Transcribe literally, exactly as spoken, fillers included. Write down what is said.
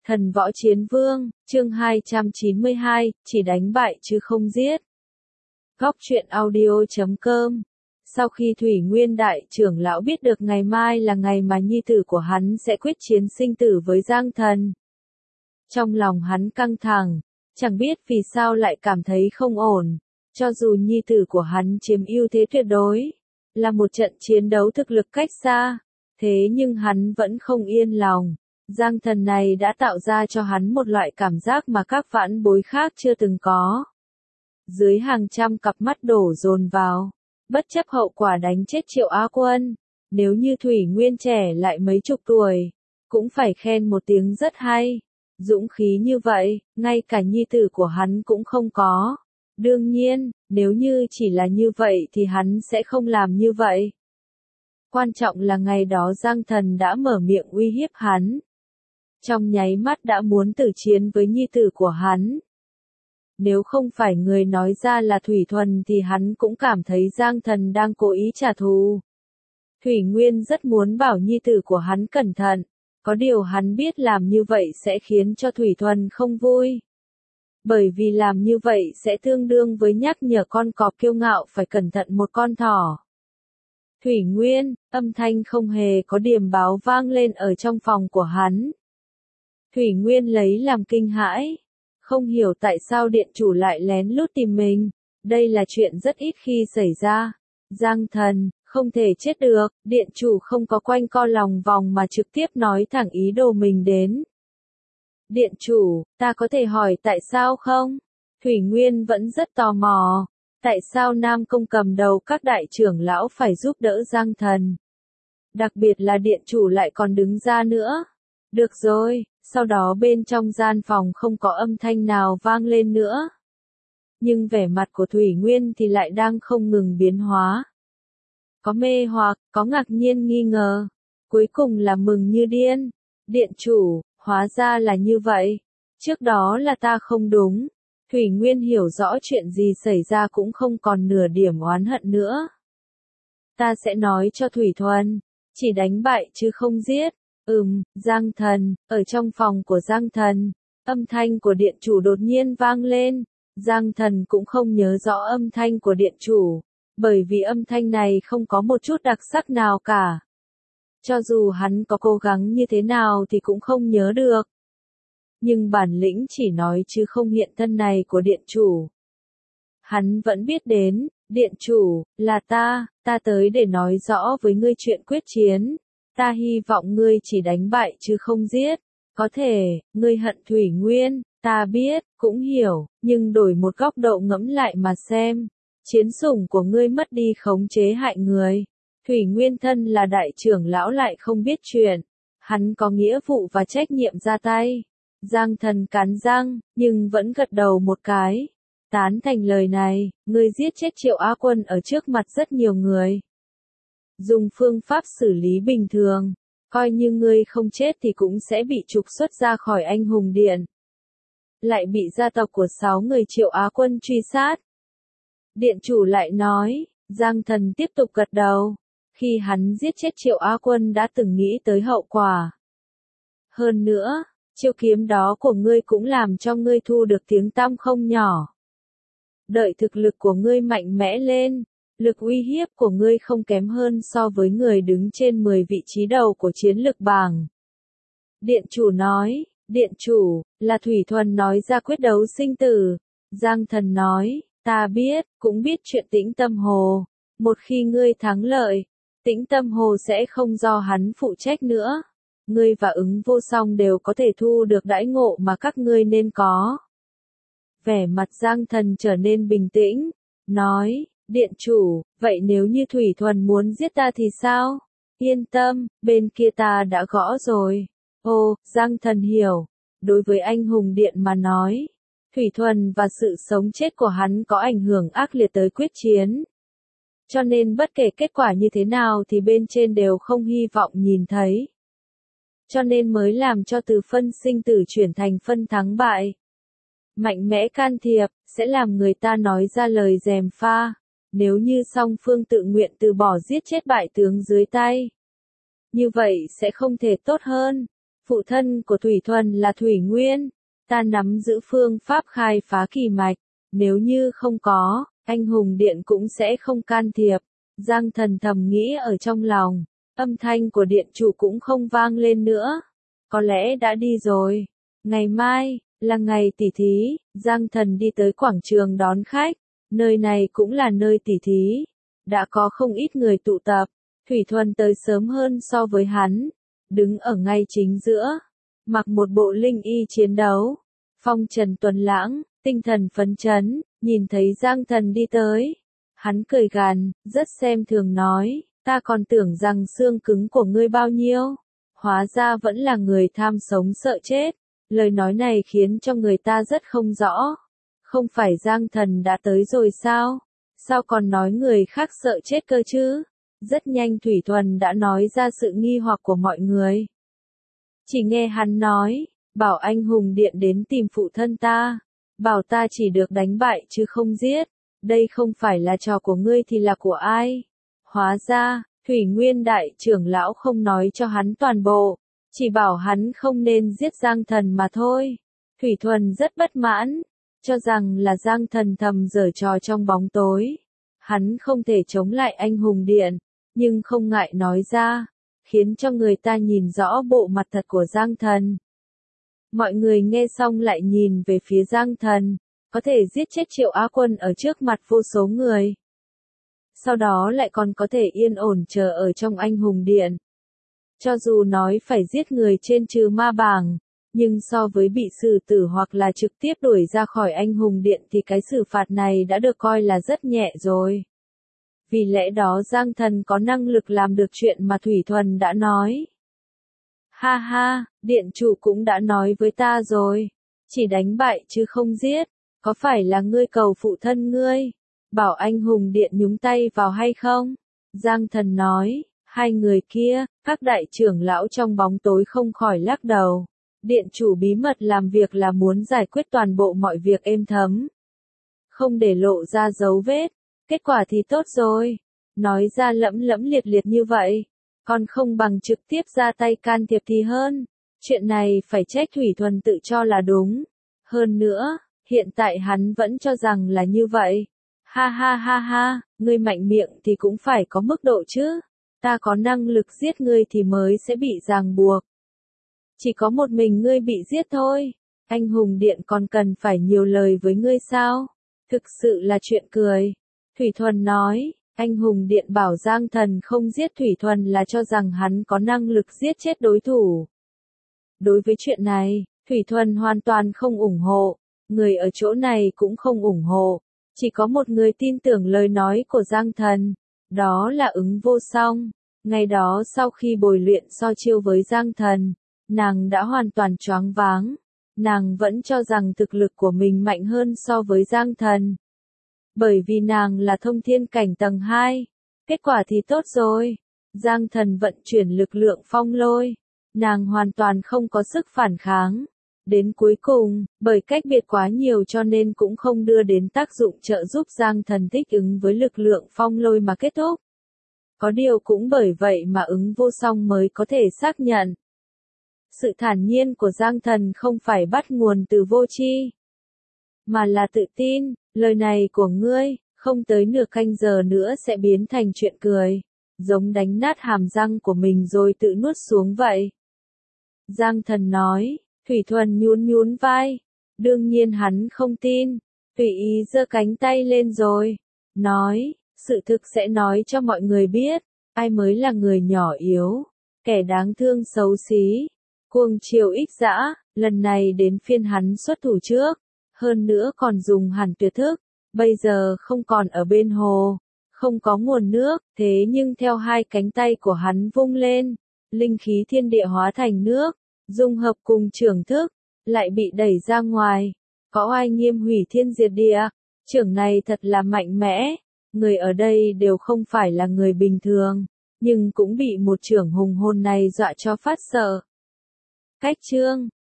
Thần võ chiến vương, chương hai trăm chín mươi hai, chỉ đánh bại chứ không giết. Góc truyện audio chấm com. Sau khi Thủy Nguyên đại trưởng lão biết được ngày mai là ngày mà nhi tử của hắn sẽ quyết chiến sinh tử với Giang Thần, trong lòng hắn căng thẳng, chẳng biết vì sao lại cảm thấy không ổn. Cho dù nhi tử của hắn chiếm ưu thế tuyệt đối, là một trận chiến đấu thực lực cách xa, thế nhưng hắn vẫn không yên lòng. Giang Thần này đã tạo ra cho hắn một loại cảm giác mà các vãn bối khác chưa từng có. Dưới hàng trăm cặp mắt đổ dồn vào, bất chấp hậu quả đánh chết Triệu Á Quân, nếu như Thủy Nguyên trẻ lại mấy chục tuổi, cũng phải khen một tiếng rất hay. Dũng khí như vậy, ngay cả nhi tử của hắn cũng không có. Đương nhiên, nếu như chỉ là như vậy thì hắn sẽ không làm như vậy. Quan trọng là ngày đó Giang Thần đã mở miệng uy hiếp hắn. Trong nháy mắt đã muốn tử chiến với nhi tử của hắn. Nếu không phải người nói ra là Thủy Thuần thì hắn cũng cảm thấy Giang Thần đang cố ý trả thù. Thủy Nguyên rất muốn bảo nhi tử của hắn cẩn thận, có điều hắn biết làm như vậy sẽ khiến cho Thủy Thuần không vui. Bởi vì làm như vậy sẽ tương đương với nhắc nhở con cọp kiêu ngạo phải cẩn thận một con thỏ. Thủy Nguyên, âm thanh không hề có điểm báo vang lên ở trong phòng của hắn. Thủy Nguyên lấy làm kinh hãi, không hiểu tại sao điện chủ lại lén lút tìm mình, đây là chuyện rất ít khi xảy ra. Giang Thần, không thể chết được, điện chủ không có quanh co lòng vòng mà trực tiếp nói thẳng ý đồ mình đến. Điện chủ, ta có thể hỏi tại sao không? Thủy Nguyên vẫn rất tò mò, tại sao Nam Công cầm đầu các đại trưởng lão phải giúp đỡ Giang Thần? Đặc biệt là điện chủ lại còn đứng ra nữa. Được rồi, sau đó bên trong gian phòng không có âm thanh nào vang lên nữa. Nhưng vẻ mặt của Thủy Nguyên thì lại đang không ngừng biến hóa. Có mê hoặc, có ngạc nhiên nghi ngờ, cuối cùng là mừng như điên. Điện chủ, hóa ra là như vậy. Trước đó là ta không đúng. Thủy Nguyên hiểu rõ chuyện gì xảy ra cũng không còn nửa điểm oán hận nữa. Ta sẽ nói cho Thủy Thuần, chỉ đánh bại chứ không giết. Ừm, Giang Thần, ở trong phòng của Giang Thần, âm thanh của điện chủ đột nhiên vang lên. Giang Thần cũng không nhớ rõ âm thanh của điện chủ, bởi vì âm thanh này không có một chút đặc sắc nào cả. Cho dù hắn có cố gắng như thế nào thì cũng không nhớ được. Nhưng bản lĩnh chỉ nói chứ không hiện thân này của điện chủ, hắn vẫn biết đến. Điện chủ, là ta, ta tới để nói rõ với ngươi chuyện quyết chiến. Ta hy vọng ngươi chỉ đánh bại chứ không giết. Có thể, ngươi hận Thủy Nguyên, ta biết, cũng hiểu, nhưng đổi một góc độ ngẫm lại mà xem. Chiến sủng của ngươi mất đi khống chế hại người. Thủy Nguyên thân là đại trưởng lão lại không biết chuyện. Hắn có nghĩa vụ và trách nhiệm ra tay. Giang Thần cắn răng, nhưng vẫn gật đầu một cái. Tán thành lời này, ngươi giết chết Triệu Á Quân ở trước mặt rất nhiều người. Dùng phương pháp xử lý bình thường, coi như ngươi không chết thì cũng sẽ bị trục xuất ra khỏi Anh Hùng Điện. Lại bị gia tộc của sáu người Triệu Á Quân truy sát. Điện chủ lại nói, Giang Thần tiếp tục gật đầu. Khi hắn giết chết Triệu Á Quân đã từng nghĩ tới hậu quả. Hơn nữa, chiêu kiếm đó của ngươi cũng làm cho ngươi thu được tiếng tăm không nhỏ. Đợi thực lực của ngươi mạnh mẽ lên, lực uy hiếp của ngươi không kém hơn so với người đứng trên mười vị trí đầu của chiến lực bảng. Điện chủ nói, điện chủ, là Thủy Thuần nói ra quyết đấu sinh tử. Giang Thần nói, ta biết, cũng biết chuyện Tĩnh Tâm Hồ. Một khi ngươi thắng lợi, Tĩnh Tâm Hồ sẽ không do hắn phụ trách nữa. Ngươi và Ứng Vô Song đều có thể thu được đãi ngộ mà các ngươi nên có. Vẻ mặt Giang Thần trở nên bình tĩnh, nói, điện chủ, vậy nếu như Thủy Thuần muốn giết ta thì sao? Yên tâm, bên kia ta đã gõ rồi. Ồ, Giang Thần hiểu. Đối với Anh Hùng Điện mà nói, Thủy Thuần và sự sống chết của hắn có ảnh hưởng ác liệt tới quyết chiến. Cho nên bất kể kết quả như thế nào thì bên trên đều không hy vọng nhìn thấy. Cho nên mới làm cho từ phân sinh tử chuyển thành phân thắng bại. Mạnh mẽ can thiệp, sẽ làm người ta nói ra lời gièm pha. Nếu như song phương tự nguyện từ bỏ giết chết bại tướng dưới tay, như vậy sẽ không thể tốt hơn. Phụ thân của Thủy Thuần là Thủy Nguyên, ta nắm giữ phương pháp khai phá kỳ mạch, nếu như không có, anh hùng điện cũng sẽ không can thiệp. Giang Thần thầm nghĩ ở trong lòng, âm thanh của điện chủ cũng không vang lên nữa. Có lẽ đã đi rồi. Ngày mai, là ngày tỉ thí, Giang Thần đi tới quảng trường đón khách, nơi này cũng là nơi tỉ thí. Đã có không ít người tụ tập, Thủy Thuần tới sớm hơn so với hắn, đứng ở ngay chính giữa, mặc một bộ linh y chiến đấu, phong trần tuấn lãng, tinh thần phấn chấn, nhìn thấy Giang Thần đi tới. Hắn cười gằn, rất xem thường nói, ta còn tưởng rằng xương cứng của ngươi bao nhiêu, hóa ra vẫn là người tham sống sợ chết. Lời nói này khiến cho người ta rất không rõ. Không phải Giang Thần đã tới rồi sao? Sao còn nói người khác sợ chết cơ chứ? Rất nhanh Thủy Thuần đã nói ra sự nghi hoặc của mọi người. Chỉ nghe hắn nói, bảo anh hùng điện đến tìm phụ thân ta, bảo ta chỉ được đánh bại chứ không giết. Đây không phải là trò của ngươi thì là của ai? Hóa ra, Thủy Nguyên đại trưởng lão không nói cho hắn toàn bộ, chỉ bảo hắn không nên giết Giang Thần mà thôi. Thủy Thuần rất bất mãn, cho rằng là Giang Thần thầm giở trò trong bóng tối. Hắn không thể chống lại anh hùng điện, nhưng không ngại nói ra, khiến cho người ta nhìn rõ bộ mặt thật của Giang Thần. Mọi người nghe xong lại nhìn về phía Giang Thần, có thể giết chết Triệu Á Quân ở trước mặt vô số người. Sau đó lại còn có thể yên ổn chờ ở trong anh hùng điện. Cho dù nói phải giết người trên trừ ma bảng, nhưng so với bị xử tử hoặc là trực tiếp đuổi ra khỏi anh hùng điện thì cái xử phạt này đã được coi là rất nhẹ rồi. Vì lẽ đó Giang Thần có năng lực làm được chuyện mà Thủy Thuần đã nói. Ha ha, điện chủ cũng đã nói với ta rồi, chỉ đánh bại chứ không giết, có phải là ngươi cầu phụ thân ngươi, bảo anh hùng điện nhúng tay vào hay không? Giang Thần nói, hai người kia, các đại trưởng lão trong bóng tối không khỏi lắc đầu. Điện chủ bí mật làm việc là muốn giải quyết toàn bộ mọi việc êm thấm, không để lộ ra dấu vết, kết quả thì tốt rồi. Nói ra lẫm lẫm liệt liệt như vậy, còn không bằng trực tiếp ra tay can thiệp thì hơn. Chuyện này phải trách Thủy Thuần tự cho là đúng. Hơn nữa, hiện tại hắn vẫn cho rằng là như vậy. Ha ha ha ha, ngươi mạnh miệng thì cũng phải có mức độ chứ. Ta có năng lực giết ngươi thì mới sẽ bị ràng buộc. Chỉ có một mình ngươi bị giết thôi. Anh hùng điện còn cần phải nhiều lời với ngươi sao? Thực sự là chuyện cười. Thủy Thuần nói, anh hùng điện bảo Giang Thần không giết Thủy Thuần là cho rằng hắn có năng lực giết chết đối thủ. Đối với chuyện này, Thủy Thuần hoàn toàn không ủng hộ. Người ở chỗ này cũng không ủng hộ. Chỉ có một người tin tưởng lời nói của Giang Thần. Đó là Ứng Vô Song. Ngày đó sau khi bồi luyện so chiêu với Giang Thần, nàng đã hoàn toàn choáng váng. Nàng vẫn cho rằng thực lực của mình mạnh hơn so với Giang Thần. Bởi vì nàng là thông thiên cảnh tầng hai. Kết quả thì tốt rồi. Giang Thần vận chuyển lực lượng phong lôi. Nàng hoàn toàn không có sức phản kháng. Đến cuối cùng, bởi cách biệt quá nhiều cho nên cũng không đưa đến tác dụng trợ giúp Giang Thần thích ứng với lực lượng phong lôi mà kết thúc. Có điều cũng bởi vậy mà Ứng Vô Song mới có thể xác nhận. Sự thản nhiên của Giang Thần không phải bắt nguồn từ vô tri, mà là tự tin. Lời này của ngươi, không tới nửa canh giờ nữa sẽ biến thành chuyện cười. Giống đánh nát hàm răng của mình rồi tự nuốt xuống vậy. Giang Thần nói, Thủy Thuần nhún nhún vai. Đương nhiên hắn không tin. Tùy ý giơ cánh tay lên rồi. Nói, sự thực sẽ nói cho mọi người biết. Ai mới là người nhỏ yếu. Kẻ đáng thương xấu xí. Cuồng chiều ích dã. Lần này đến phiên hắn xuất thủ trước. Hơn nữa còn dùng hẳn tuyệt thức. Bây giờ không còn ở bên hồ. Không có nguồn nước. Thế nhưng theo hai cánh tay của hắn vung lên. Linh khí thiên địa hóa thành nước. Dung hợp cùng trưởng thức. Lại bị đẩy ra ngoài. Có oai nghiêm hủy thiên diệt địa. Trưởng này thật là mạnh mẽ. Người ở đây đều không phải là người bình thường. Nhưng cũng bị một trưởng hùng hồn này dọa cho phát sợ. Cách chương